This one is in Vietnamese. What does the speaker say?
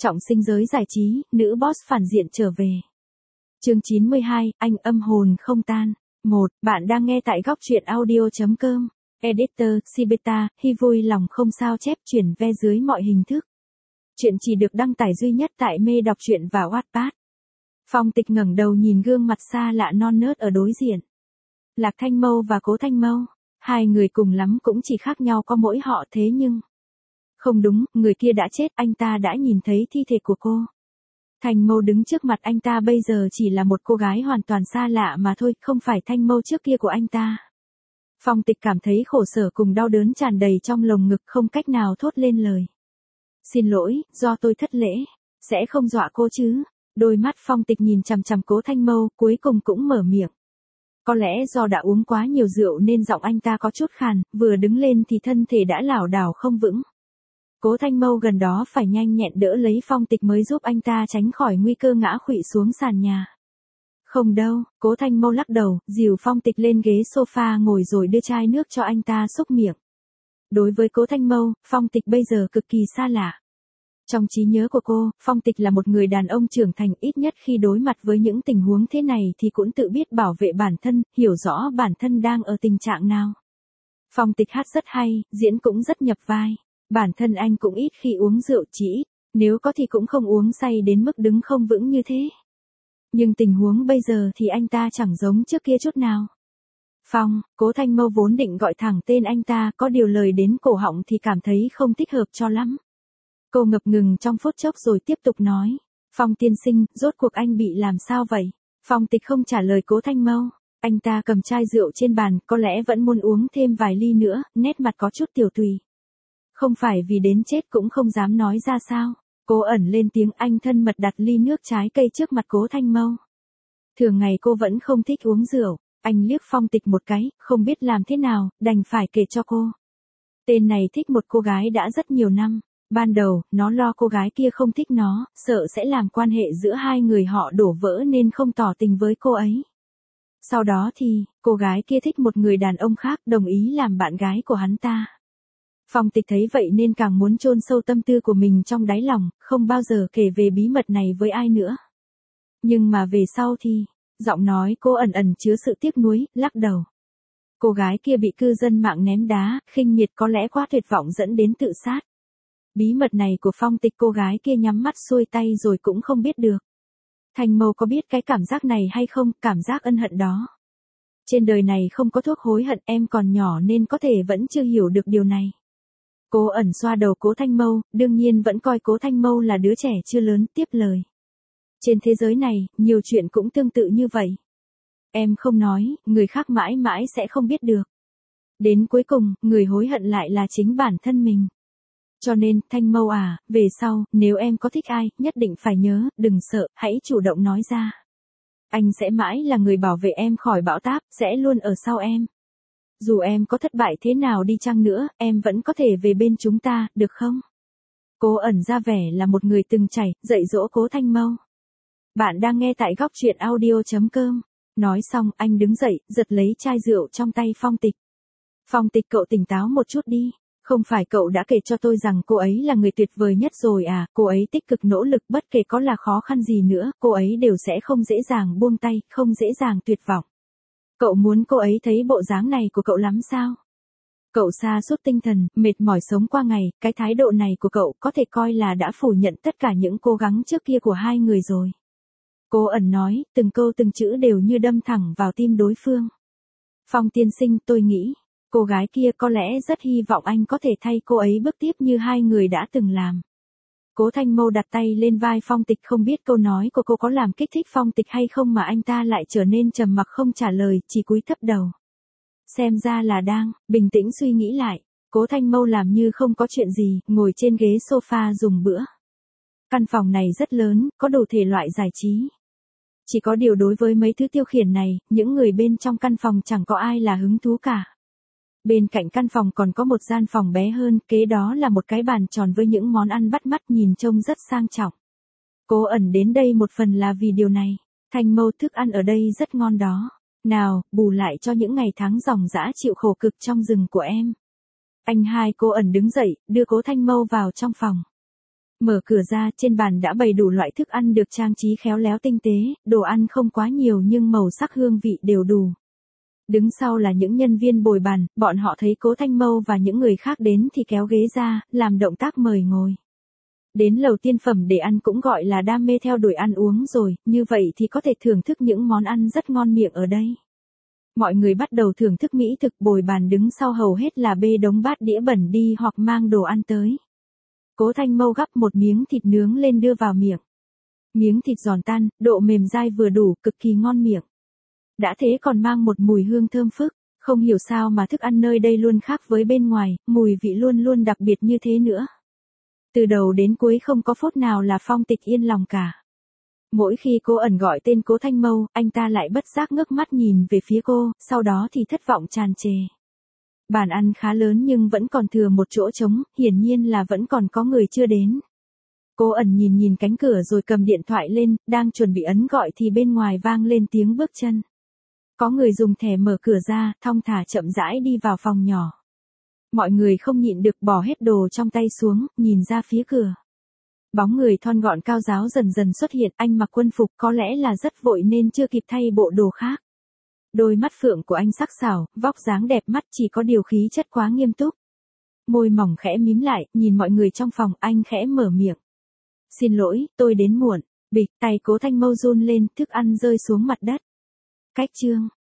Trọng sinh giới giải trí, nữ boss phản diện trở về. Chương 92, anh âm hồn không tan. 1. Bạn đang nghe tại góc truyện audio.com. Editor, Sibeta, hy vui lòng không sao chép chuyển ve dưới mọi hình thức. Chuyện chỉ được đăng tải duy nhất tại Mê Đọc Truyện và Wattpad. Phong Tịch ngẩng đầu nhìn gương mặt xa lạ non nớt ở đối diện. Lạc Thanh Mâu và Cố Thanh Mâu. Hai người cùng lắm cũng chỉ khác nhau có mỗi họ thế nhưng... Không đúng, người kia đã chết, anh ta đã nhìn thấy thi thể của cô. Thanh Mâu đứng trước mặt anh ta bây giờ chỉ là một cô gái hoàn toàn xa lạ mà thôi, không phải Thanh Mâu trước kia của anh ta. Phong Tịch cảm thấy khổ sở cùng đau đớn tràn đầy trong lồng ngực không cách nào thốt lên lời. Xin lỗi, do tôi thất lễ, sẽ không dọa cô chứ. Đôi mắt Phong Tịch nhìn chằm chằm Cố Thanh Mâu, cuối cùng cũng mở miệng. Có lẽ do đã uống quá nhiều rượu nên giọng anh ta có chút khàn, vừa đứng lên thì thân thể đã lảo đảo không vững. Cố Thanh Mâu gần đó phải nhanh nhẹn đỡ lấy Phong Tịch mới giúp anh ta tránh khỏi nguy cơ ngã khuỵu xuống sàn nhà. Không đâu, Cố Thanh Mâu lắc đầu, dìu Phong Tịch lên ghế sofa ngồi rồi đưa chai nước cho anh ta xúc miệng. Đối với Cố Thanh Mâu, Phong Tịch bây giờ cực kỳ xa lạ. Trong trí nhớ của cô, Phong Tịch là một người đàn ông trưởng thành, ít nhất khi đối mặt với những tình huống thế này thì cũng tự biết bảo vệ bản thân, hiểu rõ bản thân đang ở tình trạng nào. Phong Tịch hát rất hay, diễn cũng rất nhập vai. Bản thân anh cũng ít khi uống rượu, chỉ ít, nếu có thì cũng không uống say đến mức đứng không vững như thế. Nhưng tình huống bây giờ thì anh ta chẳng giống trước kia chút nào. Phong, Cố Thanh Mâu vốn định gọi thẳng tên anh ta, có điều lời đến cổ họng thì cảm thấy không thích hợp cho lắm. Cô ngập ngừng trong phút chốc rồi tiếp tục nói. Phong tiên sinh, rốt cuộc anh bị làm sao vậy? Phong Tịch không trả lời Cố Thanh Mâu. Anh ta cầm chai rượu trên bàn, có lẽ vẫn muốn uống thêm vài ly nữa, nét mặt có chút tiều tùy. Không phải vì đến chết cũng không dám nói ra sao. Cố ẩn lên tiếng, anh thân mật đặt ly nước trái cây trước mặt Cố Thanh Mâu. Thường ngày cô vẫn không thích uống rượu. Anh liếc Phong Tịch một cái, không biết làm thế nào, đành phải kể cho cô. Tên này thích một cô gái đã rất nhiều năm. Ban đầu, nó lo cô gái kia không thích nó, sợ sẽ làm quan hệ giữa hai người họ đổ vỡ nên không tỏ tình với cô ấy. Sau đó thì, cô gái kia thích một người đàn ông khác, đồng ý làm bạn gái của hắn ta. Phong Tịch thấy vậy nên càng muốn chôn sâu tâm tư của mình trong đáy lòng, không bao giờ kể về bí mật này với ai nữa. Nhưng mà về sau thì, giọng nói cô ẩn ẩn chứa sự tiếc nuối, lắc đầu. Cô gái kia bị cư dân mạng ném đá, khinh miệt, có lẽ quá tuyệt vọng dẫn đến tự sát. Bí mật này của Phong Tịch cô gái kia nhắm mắt xuôi tay rồi cũng không biết được. Thanh Mâu có biết cái cảm giác này hay không, cảm giác ân hận đó. Trên đời này không có thuốc hối hận, em còn nhỏ nên có thể vẫn chưa hiểu được điều này. Cố ẩn xoa đầu Cố Thanh Mâu, đương nhiên vẫn coi Cố Thanh Mâu là đứa trẻ chưa lớn, tiếp lời. Trên thế giới này, nhiều chuyện cũng tương tự như vậy. Em không nói, người khác mãi mãi sẽ không biết được. Đến cuối cùng, người hối hận lại là chính bản thân mình. Cho nên, Thanh Mâu à, về sau, nếu em có thích ai, nhất định phải nhớ, đừng sợ, hãy chủ động nói ra. Anh sẽ mãi là người bảo vệ em khỏi bão táp, sẽ luôn ở sau em. Dù em có thất bại thế nào đi chăng nữa, em vẫn có thể về bên chúng ta, được không? Cố ẩn ra vẻ là một người từng trải, dạy dỗ Cố Thanh Mâu. Bạn đang nghe tại góc truyện audio.com. Nói xong, anh đứng dậy, giật lấy chai rượu trong tay Phong Tịch. Phong Tịch, cậu tỉnh táo một chút đi. Không phải cậu đã kể cho tôi rằng cô ấy là người tuyệt vời nhất rồi à, cô ấy tích cực nỗ lực, bất kể có là khó khăn gì nữa, cô ấy đều sẽ không dễ dàng buông tay, không dễ dàng tuyệt vọng. Cậu muốn cô ấy thấy bộ dáng này của cậu lắm sao? Cậu sa sút tinh thần, mệt mỏi sống qua ngày, cái thái độ này của cậu có thể coi là đã phủ nhận tất cả những cố gắng trước kia của hai người rồi. Cố ẩn nói, từng câu từng chữ đều như đâm thẳng vào tim đối phương. Phong tiên sinh, tôi nghĩ, cô gái kia có lẽ rất hy vọng anh có thể thay cô ấy bước tiếp như hai người đã từng làm. Cố Thanh Mâu đặt tay lên vai Phong Tịch, không biết câu nói của cô có làm kích thích Phong Tịch hay không mà anh ta lại trở nên trầm mặc không trả lời, chỉ cúi thấp đầu. Xem ra là đang bình tĩnh suy nghĩ lại. Cố Thanh Mâu làm như không có chuyện gì, ngồi trên ghế sofa dùng bữa. Căn phòng này rất lớn, có đủ thể loại giải trí. Chỉ có điều đối với mấy thứ tiêu khiển này, những người bên trong căn phòng chẳng có ai là hứng thú cả. Bên cạnh căn phòng còn có một gian phòng bé hơn, kế đó là một cái bàn tròn với những món ăn bắt mắt nhìn trông rất sang trọng. Cố ẩn đến đây một phần là vì điều này. Thanh Mâu, thức ăn ở đây rất ngon đó. Nào, bù lại cho những ngày tháng ròng rã chịu khổ cực trong rừng của em. Anh hai. Cố ẩn đứng dậy, đưa Cố Thanh Mâu vào trong phòng. Mở cửa ra, trên bàn đã bày đủ loại thức ăn được trang trí khéo léo tinh tế, đồ ăn không quá nhiều nhưng màu sắc hương vị đều đủ. Đứng sau là những nhân viên bồi bàn, bọn họ thấy Cố Thanh Mâu và những người khác đến thì kéo ghế ra, làm động tác mời ngồi. Đến lầu tiên phẩm để ăn cũng gọi là đam mê theo đuổi ăn uống rồi, như vậy thì có thể thưởng thức những món ăn rất ngon miệng ở đây. Mọi người bắt đầu thưởng thức mỹ thực, bồi bàn đứng sau hầu hết là bê đống bát đĩa bẩn đi hoặc mang đồ ăn tới. Cố Thanh Mâu gắp một miếng thịt nướng lên đưa vào miệng. Miếng thịt giòn tan, độ mềm dai vừa đủ, cực kỳ ngon miệng. Đã thế còn mang một mùi hương thơm phức, không hiểu sao mà thức ăn nơi đây luôn khác với bên ngoài, mùi vị luôn luôn đặc biệt như thế nữa. Từ đầu đến cuối không có phút nào là Phong Tịch yên lòng cả. Mỗi khi cô ẩn gọi tên Cố Thanh Mâu, anh ta lại bất giác ngước mắt nhìn về phía cô, sau đó thì thất vọng tràn trề. Bàn ăn khá lớn nhưng vẫn còn thừa một chỗ trống, hiển nhiên là vẫn còn có người chưa đến. Cô ẩn nhìn nhìn cánh cửa rồi cầm điện thoại lên, đang chuẩn bị ấn gọi thì bên ngoài vang lên tiếng bước chân. Có người dùng thẻ mở cửa ra, thong thả chậm rãi đi vào phòng nhỏ. Mọi người không nhịn được bỏ hết đồ trong tay xuống, nhìn ra phía cửa. Bóng người thon gọn cao ráo dần dần xuất hiện, anh mặc quân phục có lẽ là rất vội nên chưa kịp thay bộ đồ khác. Đôi mắt phượng của anh sắc sảo, vóc dáng đẹp mắt chỉ có điều khí chất quá nghiêm túc. Môi mỏng khẽ mím lại, nhìn mọi người trong phòng, anh khẽ mở miệng. Xin lỗi, tôi đến muộn. Bịch, tay Cố Thanh Mâu run lên, thức ăn rơi xuống mặt đất. Cách chương.